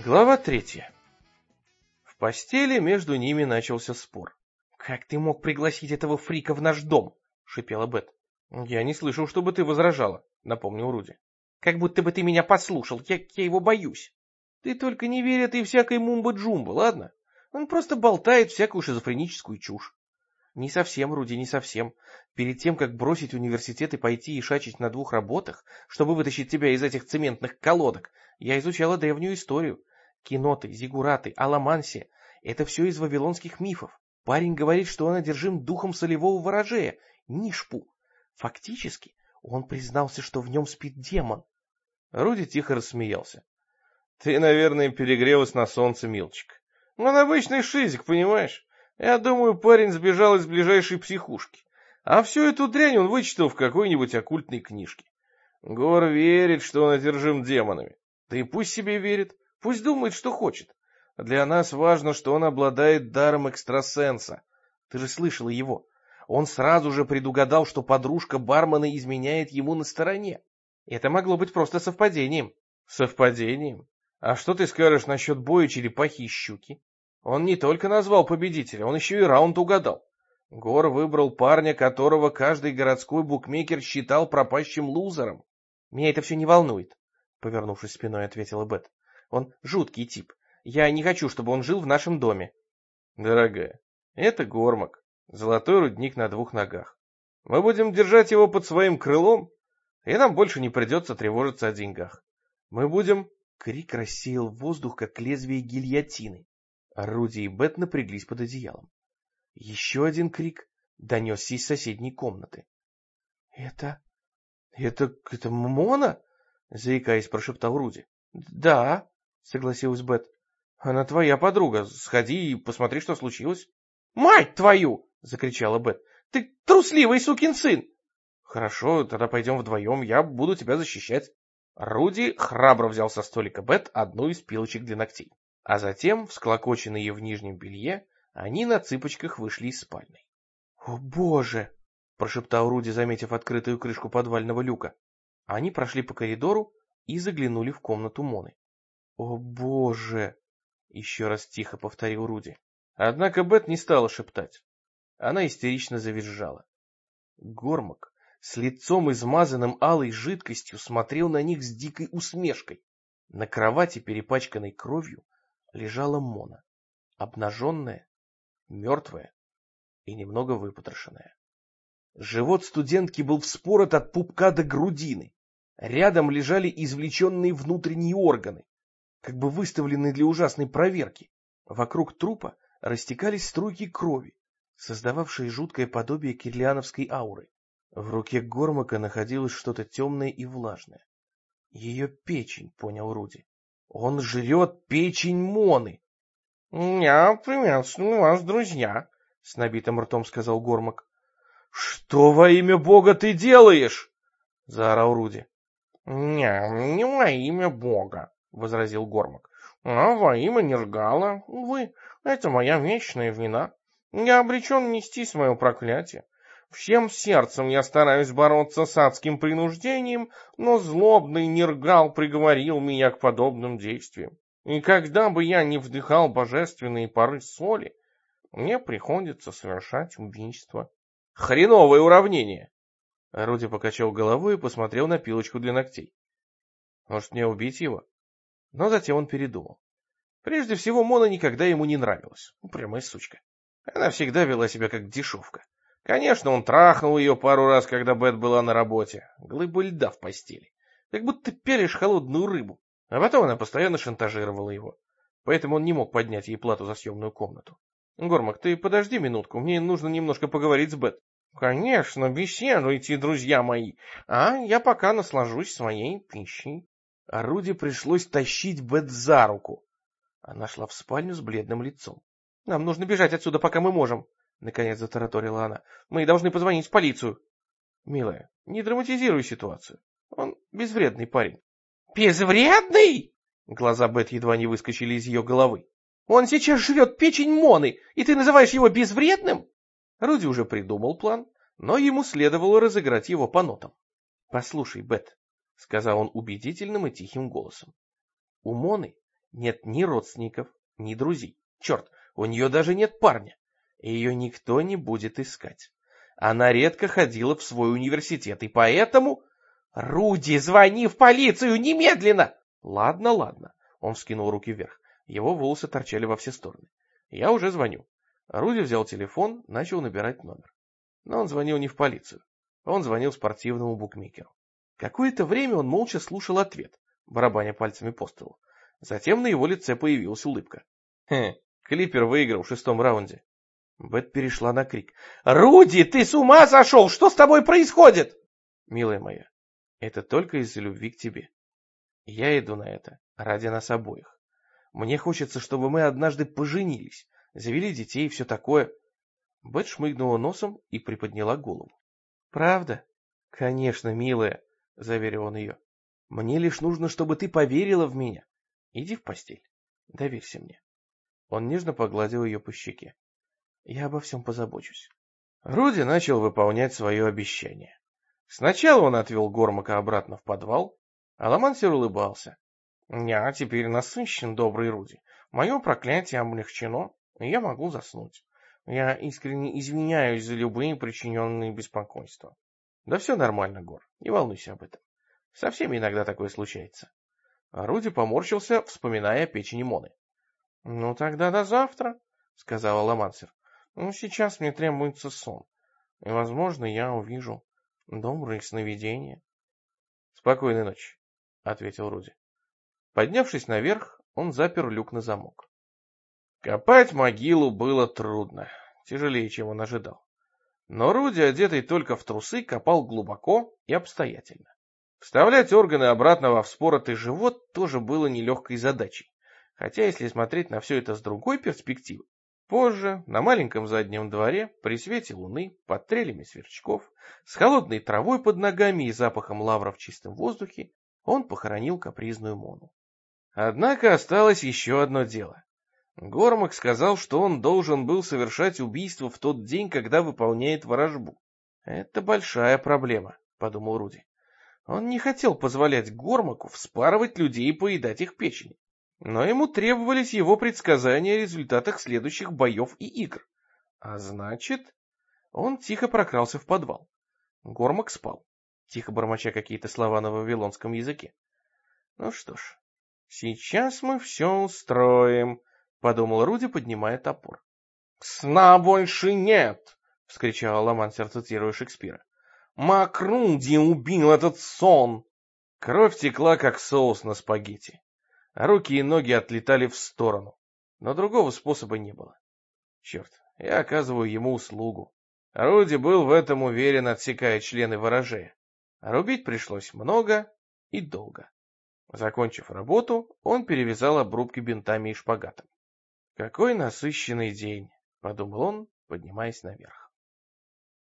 Глава 3. В постели между ними начался спор. «Как ты мог пригласить этого фрика в наш дом?» — шипела Бет. «Я не слышал, чтобы ты возражала», — напомнил Руди. «Как будто бы ты меня послушал, я его боюсь». «Ты только не верь этой всякой мумба-джумба, ладно? Он просто болтает всякую шизофреническую чушь». «Не совсем, Руди, не совсем. Перед тем, как бросить университет и пойти ишачить на 2 работах, чтобы вытащить тебя из этих цементных колодок, я изучала древнюю историю. Кеноты, зиггураты, аламансия — это все из вавилонских мифов. Парень говорит, что он одержим духом солевого ворожея, Нишпу. Фактически, он признался, что в нем спит демон». Руди тихо рассмеялся. «Ты, наверное, перегрелась на солнце, милчик. Он обычный шизик, понимаешь? Я думаю, парень сбежал из ближайшей психушки. А всю эту дрянь он вычитал в какой-нибудь оккультной книжке. Гор верит, что он одержим демонами. Да и пусть себе верит, пусть думает, что хочет. Для нас важно, что он обладает даром экстрасенса. Ты же слышала его. Он сразу же предугадал, что подружка бармена изменяет ему на стороне. Это могло быть просто совпадением». «Совпадением? А что ты скажешь насчет боя черепахи и щуки? Он не только назвал победителя, он еще и раунд угадал. Гор выбрал парня, которого каждый городской букмекер считал пропащим лузером». «Меня это все не волнует», — повернувшись спиной, ответила Бет. «Он жуткий тип. Я не хочу, чтобы он жил в нашем доме». «Дорогая, это Гормак, золотой рудник на 2 ногах. Мы будем держать его под своим крылом, и нам больше не придется тревожиться о деньгах. Мы будем...» Крик рассеял воздух, как лезвие гильотины. Руди и Бет напряглись под одеялом. Еще один крик донесся из соседней комнаты. Это Мона?» — заикаясь, прошептал Руди. «Да», — согласилась Бет. «Она твоя подруга. Сходи и посмотри, что случилось». «Мать твою!» — закричала Бет. «Ты трусливый сукин сын!» «Хорошо, тогда пойдем вдвоем, я буду тебя защищать». Руди храбро взял со столика Бет одну из пилочек для ногтей. А затем, всклокоченные в нижнем белье, они на цыпочках вышли из спальни. «О, боже!» — прошептал Руди, заметив открытую крышку подвального люка. Они прошли по коридору и заглянули в комнату Моны. «О, боже!» — еще раз тихо повторил Руди. Однако Бет не стала шептать. Она истерично завизжала. Гормак с лицом, измазанным алой жидкостью, смотрел на них с дикой усмешкой. На кровати, перепачканной кровью, лежала Мона, обнаженная, мертвая и немного выпотрошенная. Живот студентки был вспорот от пупка до грудины. Рядом лежали извлеченные внутренние органы, как бы выставленные для ужасной проверки. Вокруг трупа растекались струйки крови, создававшие жуткое подобие кирлиановской ауры. В руке Гормака находилось что-то темное и влажное. Ее печень, понял Руди. Он жрет печень Моны. «Я приветствую вас, друзья», — с набитым ртом сказал Гормак. «Что во имя Бога ты делаешь?» — заорал Руди. Не во имя Бога», — возразил Гормак, — «а во имя Нергала. Увы, это моя вечная вина. Я обречен нести свое проклятие. Всем сердцем я стараюсь бороться с адским принуждением, но злобный Нергал приговорил меня к подобным действиям. И когда бы я не вдыхал божественные пары соли, мне приходится совершать убийство». «Хреновое уравнение!» Руди покачал головой и посмотрел на пилочку для ногтей. «Может, мне убить его?» Но затем он передумал. Прежде всего, Мона никогда ему не нравилась. Упрямая сучка. Она всегда вела себя как дешевка. Конечно, он трахнул ее пару раз, когда Бет была на работе. Глыба льда в постели. Как будто пялишь холодную рыбу. А потом она постоянно шантажировала его. Поэтому он не мог поднять ей плату за съемную комнату. «Гормак, ты подожди минутку, мне нужно немножко поговорить с Бет». «Конечно, беседуйте, друзья мои, а я пока наслажусь своей пищей». А Руди пришлось тащить Бет за руку. Она шла в спальню с бледным лицом. «Нам нужно бежать отсюда, пока мы можем», — наконец затараторила она. «Мы должны позвонить в полицию». «Милая, не драматизируй ситуацию. Он безвредный парень». «Безвредный?» Глаза Бет едва не выскочили из ее головы. «Он сейчас жрет печень Моны, и ты называешь его безвредным?» Руди уже придумал план, но ему следовало разыграть его по нотам. «Послушай, Бет», — сказал он убедительным и тихим голосом, — «у Моны Нет ни родственников, ни друзей. Черт, у нее даже нет парня. И ее никто не будет искать. Она редко ходила в свой университет, и поэтому... «Руди, звони в полицию немедленно!» «Ладно, ладно». Он вскинул руки вверх. Его волосы торчали во все стороны. «Я уже звоню». Руди взял телефон, начал набирать номер. Но он звонил не в полицию. Он звонил спортивному букмекеру. Какое-то время он молча слушал ответ, барабаня пальцами по столу. Затем на его лице появилась улыбка. Клиппер выиграл в 6-м раунде. Бет перешла на крик. «Руди, ты с ума сошел? Что с тобой происходит?» «Милая моя, это только из-за любви к тебе. Я иду на это ради нас обоих. Мне хочется, чтобы мы однажды поженились, завели детей и все такое». Бет шмыгнула носом и приподняла голову. «Правда?» «Конечно, милая», — заверил он ее. «Мне лишь нужно, чтобы ты поверила в меня. Иди в постель. Доверься мне». Он нежно погладил ее по щеке. «Я обо всем позабочусь». Руди начал выполнять свое обещание. Сначала он отвел Гормака обратно в подвал, а Ламансер улыбался. «Я теперь насыщен, добрый Руди. Мое проклятие облегчено, и я могу заснуть. Я искренне извиняюсь за любые причиненные беспокойства». «Да все нормально, Гор, не волнуйся об этом. Со всеми иногда такое случается». А Руди поморщился, вспоминая печень Моны. «Ну тогда до завтра», — сказала Ламансер. «Ну сейчас мне требуется сон, и, возможно, я увижу добрые сновидения». «Спокойной ночи», — ответил Руди. Поднявшись наверх, он запер люк на замок. Копать могилу было трудно, тяжелее, чем он ожидал. Но Руди, одетый только в трусы, копал глубоко и обстоятельно. Вставлять органы обратно во вспоротый живот тоже было нелегкой задачей. Хотя, если смотреть на все это с другой перспективы, позже, на маленьком заднем дворе, при свете луны, под трелями сверчков, с холодной травой под ногами и запахом лавра в чистом воздухе, он похоронил капризную Мону. Однако осталось еще одно дело. Гормак сказал, что он должен был совершать убийство в тот день, когда выполняет ворожбу. «Это большая проблема», — подумал Руди. Он не хотел позволять Гормаку вспарывать людей и поедать их печень. Но ему требовались его предсказания о результатах следующих боев и игр. А значит, он тихо прокрался в подвал. Гормак спал, тихо бормоча какие-то слова на вавилонском языке. «Ну что ж, сейчас мы все устроим», — подумал Руди, поднимая топор. «Сна больше нет!» — вскричал Ламансер, цитируя Шекспира. «Макруди убил этот сон!» Кровь текла, как соус на спагетти. Руки и ноги отлетали в сторону, но другого способа не было. Черт, я оказываю ему услугу. Руди был в этом уверен, отсекая члены ворожея. Рубить пришлось много и долго. Закончив работу, он перевязал обрубки бинтами и шпагатом. «Какой насыщенный день», — подумал он, поднимаясь наверх.